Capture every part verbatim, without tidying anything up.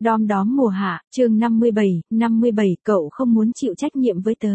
Đom đóm mùa hạ, chương năm mươi bảy, năm mươi bảy, cậu không muốn chịu trách nhiệm với tớ.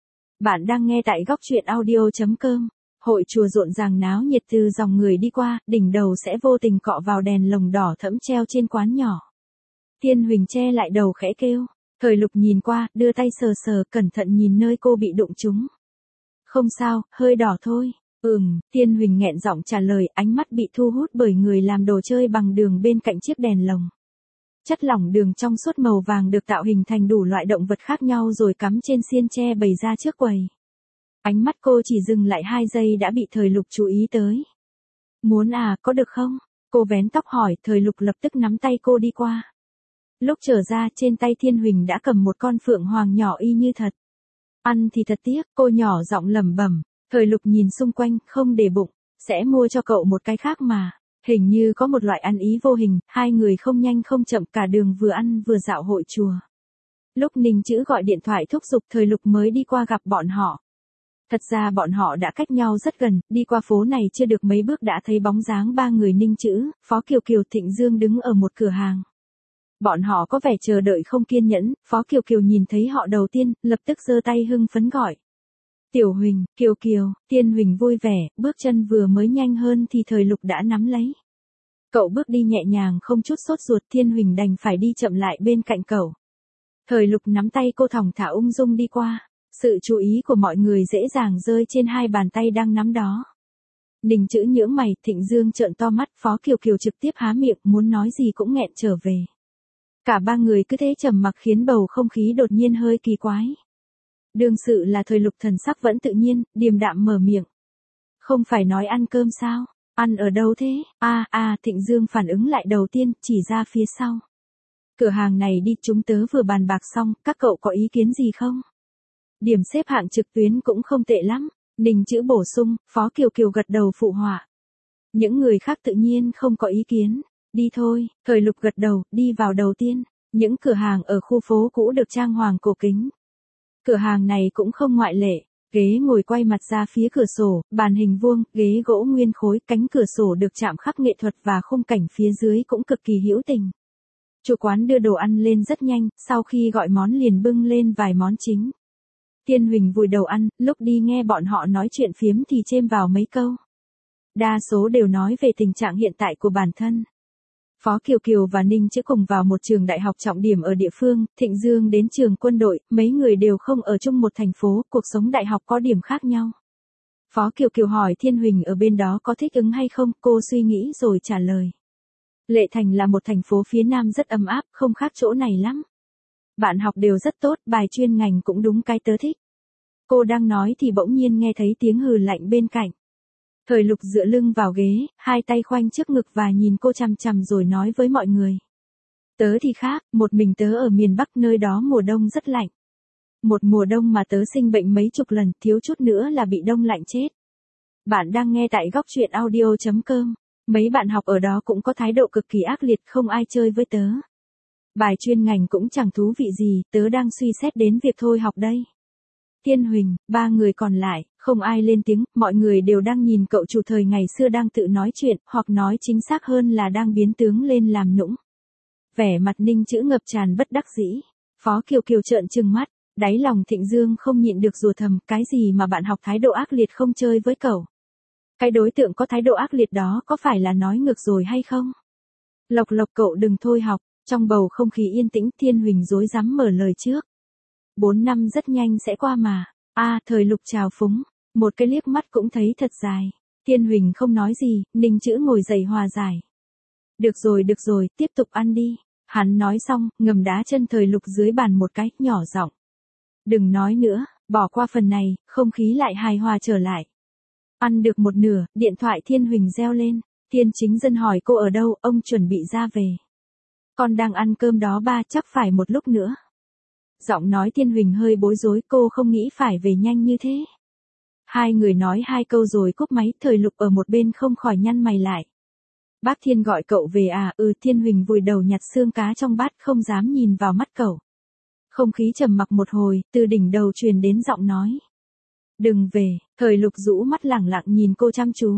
Bạn đang nghe tại góc truyện audio chấm com. Hội chùa rộn ràng náo nhiệt, từ dòng người đi qua, đỉnh đầu sẽ vô tình cọ vào đèn lồng đỏ thẫm treo trên quán nhỏ. Thiên Huỳnh che lại đầu khẽ kêu. Thời Lục nhìn qua, đưa tay sờ sờ, cẩn thận nhìn nơi cô bị đụng trúng. Không sao, hơi đỏ thôi. Ừm, Thiên Huỳnh nghẹn giọng trả lời, ánh mắt bị thu hút bởi người làm đồ chơi bằng đường bên cạnh chiếc đèn lồng. Chất lỏng đường trong suốt màu vàng được tạo hình thành đủ loại động vật khác nhau rồi cắm trên xiên tre bày ra trước quầy. Ánh mắt cô chỉ dừng lại hai giây đã bị Thời Lục chú ý tới. Muốn à, có được không? Cô vén tóc hỏi, Thời Lục lập tức nắm tay cô đi qua. Lúc trở ra, trên tay Thiên Huỳnh đã cầm một con phượng hoàng nhỏ y như thật. Ăn thì thật tiếc, cô nhỏ giọng lẩm bẩm. Thời Lục nhìn xung quanh, không để bụng, sẽ mua cho cậu một cái khác mà. Hình như có một loại ăn ý vô hình, hai người không nhanh không chậm cả đường vừa ăn vừa dạo hội chùa. Lúc Ninh Chữ gọi điện thoại thúc giục, Thời Lục mới đi qua gặp bọn họ. Thật ra bọn họ đã cách nhau rất gần, đi qua phố này chưa được mấy bước đã thấy bóng dáng ba người Ninh Chữ, Phó Kiều Kiều, Thịnh Dương đứng ở một cửa hàng. Bọn họ có vẻ chờ đợi không kiên nhẫn, Phó Kiều Kiều nhìn thấy họ đầu tiên, lập tức giơ tay hưng phấn gọi. Tiểu Huỳnh, Kiều Kiều, Thiên Huỳnh vui vẻ, bước chân vừa mới nhanh hơn thì Thời Lục đã nắm lấy. Cậu bước đi nhẹ nhàng không chút sốt ruột, Thiên Huỳnh đành phải đi chậm lại bên cạnh cậu. Thời Lục nắm tay cô thong thả ung dung đi qua, sự chú ý của mọi người dễ dàng rơi trên hai bàn tay đang nắm đó. Ninh Chữ nhướng mày, Thịnh Dương trợn to mắt, Phó Kiều Kiều trực tiếp há miệng, muốn nói gì cũng nghẹn trở về. Cả ba người cứ thế trầm mặc khiến bầu không khí đột nhiên hơi kỳ quái. Đương sự là Thời Lục thần sắc vẫn tự nhiên, điềm đạm mở miệng. Không phải nói ăn cơm sao? Ăn ở đâu thế? A à, a à, Thịnh Dương phản ứng lại đầu tiên, chỉ ra phía sau. Cửa hàng này đi, chúng tớ vừa bàn bạc xong, các cậu có ý kiến gì không? Điểm xếp hạng trực tuyến cũng không tệ lắm. Ninh Chữ bổ sung, Phó Kiều Kiều gật đầu phụ họa. Những người khác tự nhiên không có ý kiến. Đi thôi, Thời Lục gật đầu, đi vào đầu tiên. Những cửa hàng ở khu phố cũ được trang hoàng cổ kính. Cửa hàng này cũng không ngoại lệ. Ghế ngồi quay mặt ra phía cửa sổ, bàn hình vuông, ghế gỗ nguyên khối, cánh cửa sổ được chạm khắc nghệ thuật và khung cảnh phía dưới cũng cực kỳ hữu tình. Chủ quán đưa đồ ăn lên rất nhanh, sau khi gọi món liền bưng lên vài món chính. Thiên Huỳnh vùi đầu ăn, lúc đi nghe bọn họ nói chuyện phiếm thì chêm vào mấy câu. Đa số đều nói về tình trạng hiện tại của bản thân. Phó Kiều Kiều và Ninh Chữ cùng vào một trường đại học trọng điểm ở địa phương, Thịnh Dương đến trường quân đội, mấy người đều không ở chung một thành phố, cuộc sống đại học có điểm khác nhau. Phó Kiều Kiều hỏi Thiên Huỳnh ở bên đó có thích ứng hay không, cô suy nghĩ rồi trả lời. Lệ Thành là một thành phố phía Nam rất ấm áp, không khác chỗ này lắm. Bạn học đều rất tốt, bài chuyên ngành cũng đúng cái tớ thích. Cô đang nói thì bỗng nhiên nghe thấy tiếng hừ lạnh bên cạnh. Thời Lục dựa lưng vào ghế, hai tay khoanh trước ngực và nhìn cô chằm chằm rồi nói với mọi người. Tớ thì khác, một mình tớ ở miền Bắc, nơi đó mùa đông rất lạnh. Một mùa đông mà tớ sinh bệnh mấy chục lần, thiếu chút nữa là bị đông lạnh chết. Bạn đang nghe tại góc truyện audio chấm com. Mấy bạn học ở đó cũng có thái độ cực kỳ ác liệt, không ai chơi với tớ. Bài chuyên ngành cũng chẳng thú vị gì, tớ đang suy xét đến việc thôi học đây. Thiên Huỳnh, ba người còn lại, không ai lên tiếng, mọi người đều đang nhìn cậu chủ thời ngày xưa đang tự nói chuyện, hoặc nói chính xác hơn là đang biến tướng lên làm nũng. Vẻ mặt Ninh Chữ ngập tràn bất đắc dĩ. Phó Kiều Kiều trợn trừng mắt, đáy lòng Thịnh Dương không nhịn được rủa thầm, cái gì mà bạn học thái độ ác liệt không chơi với cậu. Cái đối tượng có thái độ ác liệt đó có phải là nói ngược rồi hay không? Lộc Lộc, cậu đừng thôi học. Trong bầu không khí yên tĩnh, Thiên Huỳnh rối rắm mở lời trước. Bốn năm rất nhanh sẽ qua mà. A à, Thời Lục chào phúng, một cái liếc mắt cũng thấy thật dài. Thiên Huỳnh không nói gì, Ninh Chữ ngồi dậy hòa giải. Được rồi được rồi, tiếp tục ăn đi. Hắn nói xong, ngầm đá chân Thời Lục dưới bàn một cái, nhỏ giọng. Đừng nói nữa, bỏ qua phần này, không khí lại hài hòa trở lại. Ăn được một nửa, điện thoại Thiên Huỳnh reo lên. Thiên Chính Dân hỏi cô ở đâu, ông chuẩn bị ra về. Con đang ăn cơm đó ba, chắc phải một lúc nữa. Giọng nói Thiên Huỳnh hơi bối rối, cô không nghĩ phải về nhanh như thế. Hai người nói hai câu rồi cúp máy, Thời Lục ở một bên không khỏi nhăn mày lại. Bác Thiên gọi cậu về à? Ừ. Thiên Huỳnh vùi đầu nhặt xương cá trong bát, không dám nhìn vào mắt cậu. Không khí trầm mặc một hồi, từ đỉnh đầu truyền đến giọng nói. Đừng về. Thời Lục rũ mắt lẳng lặng nhìn cô chăm chú.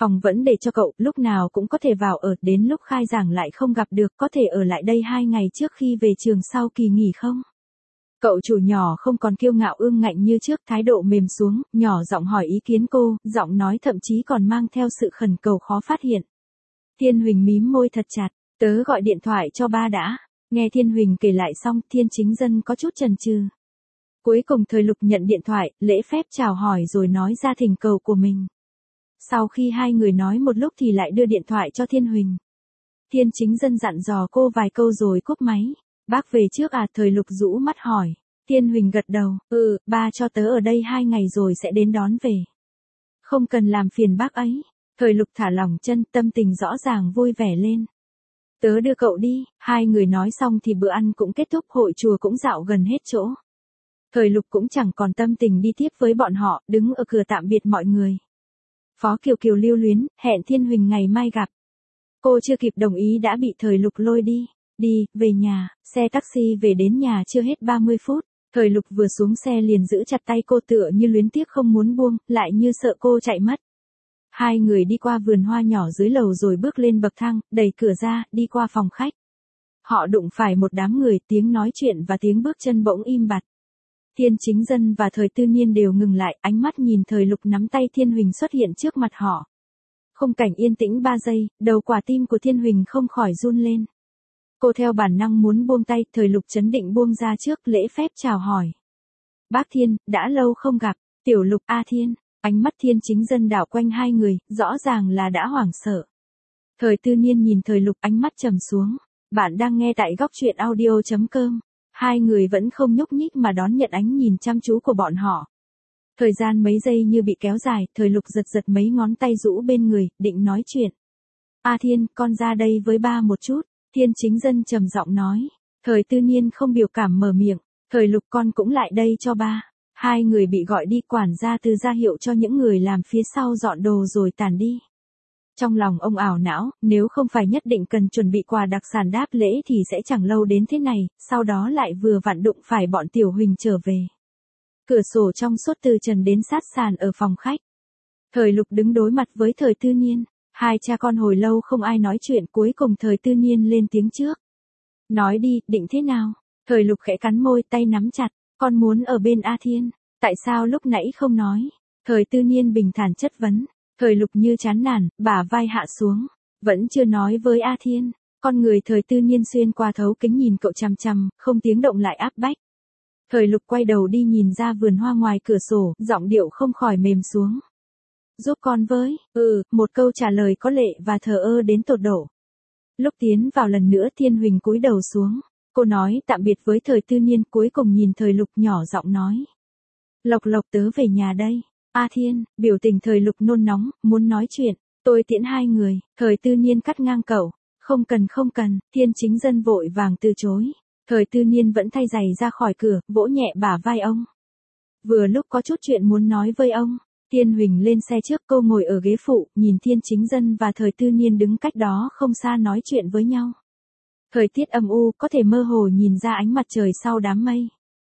Phòng vẫn để cho cậu, lúc nào cũng có thể vào ở, đến lúc khai giảng lại không gặp được, có thể ở lại đây hai ngày trước khi về trường sau kỳ nghỉ không? Cậu chủ nhỏ không còn kiêu ngạo ương ngạnh như trước, thái độ mềm xuống, nhỏ giọng hỏi ý kiến cô, giọng nói thậm chí còn mang theo sự khẩn cầu khó phát hiện. Thiên Huỳnh mím môi thật chặt, tớ gọi điện thoại cho ba đã. Nghe Thiên Huỳnh kể lại xong, Thiên Chính Dân có chút chần chừ. Cuối cùng Thời Lục nhận điện thoại, lễ phép chào hỏi rồi nói ra thỉnh cầu của mình. Sau khi hai người nói một lúc thì lại đưa điện thoại cho Thiên Huỳnh. Thiên Chính Dân dặn dò cô vài câu rồi cúp máy. Bác về trước à? Thời Lục rũ mắt hỏi. Thiên Huỳnh gật đầu, ừ, ba cho tớ ở đây hai ngày rồi sẽ đến đón về. Không cần làm phiền bác ấy. Thời Lục thả lỏng chân, tâm tình rõ ràng vui vẻ lên. Tớ đưa cậu đi. Hai người nói xong thì bữa ăn cũng kết thúc, hội chùa cũng dạo gần hết chỗ. Thời Lục cũng chẳng còn tâm tình đi tiếp với bọn họ, đứng ở cửa tạm biệt mọi người. Phó Kiều Kiều lưu luyến, hẹn Thiên Huỳnh ngày mai gặp. Cô chưa kịp đồng ý đã bị Thời Lục lôi đi. Đi, về nhà, xe taxi về đến nhà chưa hết ba mươi phút. Thời Lục vừa xuống xe liền giữ chặt tay cô tựa như luyến tiếc không muốn buông, lại như sợ cô chạy mất. Hai người đi qua vườn hoa nhỏ dưới lầu rồi bước lên bậc thang, đẩy cửa ra, đi qua phòng khách. Họ đụng phải một đám người, tiếng nói chuyện và tiếng bước chân bỗng im bặt. Thiên Chính Dân và Thời Tư Niên đều ngừng lại, ánh mắt nhìn Thời Lục nắm tay Thiên Huỳnh xuất hiện trước mặt họ. Khung cảnh yên tĩnh ba giây, đầu quả tim của Thiên Huỳnh không khỏi run lên. Cô theo bản năng muốn buông tay, Thời Lục trấn định buông ra trước, lễ phép chào hỏi. Bác Thiên, đã lâu không gặp. Tiểu Lục, A Thiên. Ánh mắt Thiên Chính Dân đảo quanh hai người, rõ ràng là đã hoảng sợ. Thời Tư Niên nhìn Thời Lục, ánh mắt trầm xuống. Bạn đang nghe tại góc truyện audio chấm com. Hai người vẫn không nhúc nhích mà đón nhận ánh nhìn chăm chú của bọn họ. Thời gian mấy giây như bị kéo dài, Thời Lục giật giật mấy ngón tay rũ bên người, định nói chuyện. A Thiên, con ra đây với ba một chút. Thiên Chính Dân trầm giọng nói. Thời Tư Niên không biểu cảm mở miệng. Thời Lục, con cũng lại đây cho ba. Hai người bị gọi đi, quản gia Từ ra hiệu cho những người làm phía sau dọn đồ rồi tản đi. Trong lòng ông ảo não, nếu không phải nhất định cần chuẩn bị quà đặc sản đáp lễ thì sẽ chẳng lâu đến thế này, sau đó lại vừa vặn đụng phải bọn Tiểu Huỳnh trở về. Cửa sổ trong suốt từ trần đến sát sàn ở phòng khách. Thời Lục đứng đối mặt với Thời Tư Niên. Hai cha con hồi lâu không ai nói chuyện, cuối cùng Thời Tư Niên lên tiếng trước. Nói đi, định thế nào? Thời Lục khẽ cắn môi, tay nắm chặt. Con muốn ở bên A Thiên. Tại sao lúc nãy không nói? Thời Tư Niên bình thản chất vấn. Thời Lục như chán nản, bả vai hạ xuống. Vẫn chưa nói với A Thiên. Con người Thời Tư Niên xuyên qua thấu kính nhìn cậu chằm chằm, không tiếng động lại áp bách. Thời Lục quay đầu đi nhìn ra vườn hoa ngoài cửa sổ, giọng điệu không khỏi mềm xuống. Giúp con với, ừ, một câu trả lời có lệ và thờ ơ đến tột độ. Lúc tiến vào lần nữa Thiên Huỳnh cúi đầu xuống. Cô nói tạm biệt với Thời Tư Niên, cuối cùng nhìn Thời Lục nhỏ giọng nói. Lộc Lộc, tớ về nhà đây. A Thiên, biểu tình Thời Lục nôn nóng, muốn nói chuyện. Tôi tiễn hai người. Thời Tư Niên cắt ngang cậu. Không cần không cần. Thiên Chính Dân vội vàng từ chối. Thời Tư Niên vẫn thay giày ra khỏi cửa, vỗ nhẹ bả vai ông. Vừa lúc có chút chuyện muốn nói với ông. Thiên Huỳnh lên xe trước, cô ngồi ở ghế phụ, nhìn Thiên Chính Dân và Thời Tư Niên đứng cách đó không xa nói chuyện với nhau. Thời tiết âm u, có thể mơ hồ nhìn ra ánh mặt trời sau đám mây.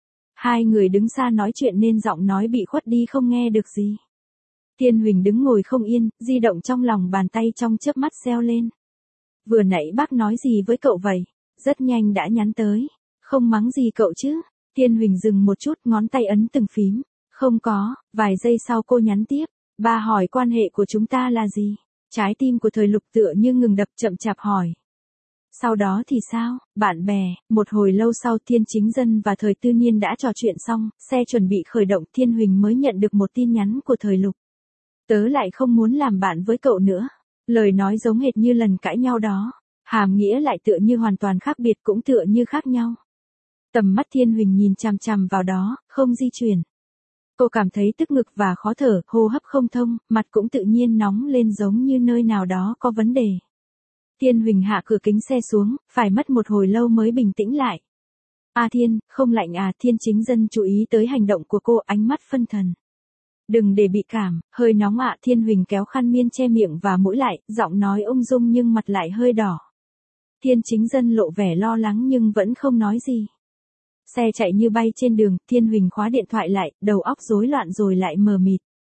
Hai người đứng xa nói chuyện nên giọng nói bị khuất đi không nghe được gì. Thiên Huỳnh đứng ngồi không yên, di động trong lòng bàn tay trong chớp mắt reo lên. Vừa nãy bác nói gì với cậu vậy? Rất nhanh đã nhắn tới. Không mắng gì cậu chứ? Thiên Huỳnh dừng một chút, ngón tay ấn từng phím. Không có. Vài giây sau cô nhắn tiếp. Ba hỏi quan hệ của chúng ta là gì? Trái tim của Thời Lục tựa như ngừng đập, chậm chạp hỏi. Sau đó thì sao? Bạn bè. Một hồi lâu sau Thiên Chính Dân và Thời Tư Niên đã trò chuyện xong, xe chuẩn bị khởi động, Thiên Huỳnh mới nhận được một tin nhắn của Thời Lục. Tớ lại không muốn làm bạn với cậu nữa. Lời nói giống hệt như lần cãi nhau đó. Hàm nghĩa lại tựa như hoàn toàn khác biệt, cũng tựa như khác nhau. Tầm mắt Thiên Huỳnh nhìn chằm chằm vào đó, không di chuyển. Cô cảm thấy tức ngực và khó thở, hô hấp không thông, mặt cũng tự nhiên nóng lên giống như nơi nào đó có vấn đề. Thiên Huỳnh hạ cửa kính xe xuống, phải mất một hồi lâu mới bình tĩnh lại. A Thiên, không lạnh à? Thiên Chính Dân chú ý tới hành động của cô, ánh mắt phân thần. Đừng để bị cảm, hơi nóng ạ. Thiên Huỳnh kéo khăn miên che miệng và mũi lại, giọng nói ung dung nhưng mặt lại hơi đỏ. Thiên Chính Dân lộ vẻ lo lắng nhưng vẫn không nói gì. Xe chạy như bay trên đường, Thiên Huỳnh khóa điện thoại lại, đầu óc rối loạn rồi lại mờ mịt.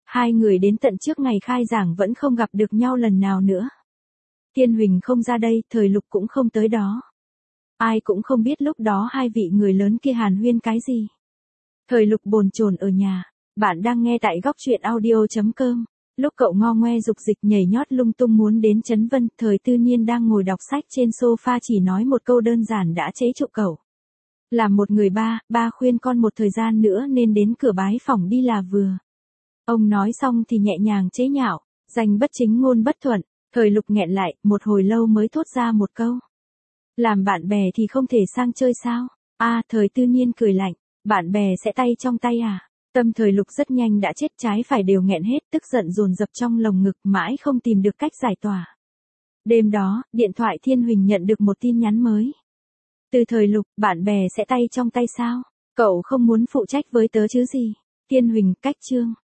Hai người đến tận trước ngày khai giảng vẫn không gặp được nhau lần nào nữa. Thiên Huỳnh không ra đây, Thời Lục cũng không tới đó. Ai cũng không biết lúc đó hai vị người lớn kia hàn huyên cái gì. Thời Lục bồn chồn ở nhà. Bạn đang nghe tại góc truyện audio chấm com. Lúc cậu ngo ngoe dục dịch nhảy nhót lung tung muốn đến Trấn Vân, Thời Tư Niên đang ngồi đọc sách trên sofa chỉ nói một câu đơn giản đã chế trụ cậu. Làm một người ba, ba khuyên con một thời gian nữa nên đến cửa bái phỏng đi là vừa. Ông nói xong thì nhẹ nhàng chế nhạo, danh bất chính ngôn bất thuận. Thời Lục nghẹn lại, một hồi lâu mới thốt ra một câu. Làm bạn bè thì không thể sang chơi sao? A, à, Thời Tư Niên cười lạnh, bạn bè sẽ tay trong tay à? Tâm Thời Lục rất nhanh đã chết, trái phải đều nghẹn hết, tức giận dồn dập trong lồng ngực, mãi không tìm được cách giải tỏa. Đêm đó, điện thoại Thiên Huỳnh nhận được một tin nhắn mới. Từ Thời Lục, bạn bè sẽ tay trong tay sao? Cậu không muốn phụ trách với tớ chứ gì? Thiên Huỳnh, cách chương.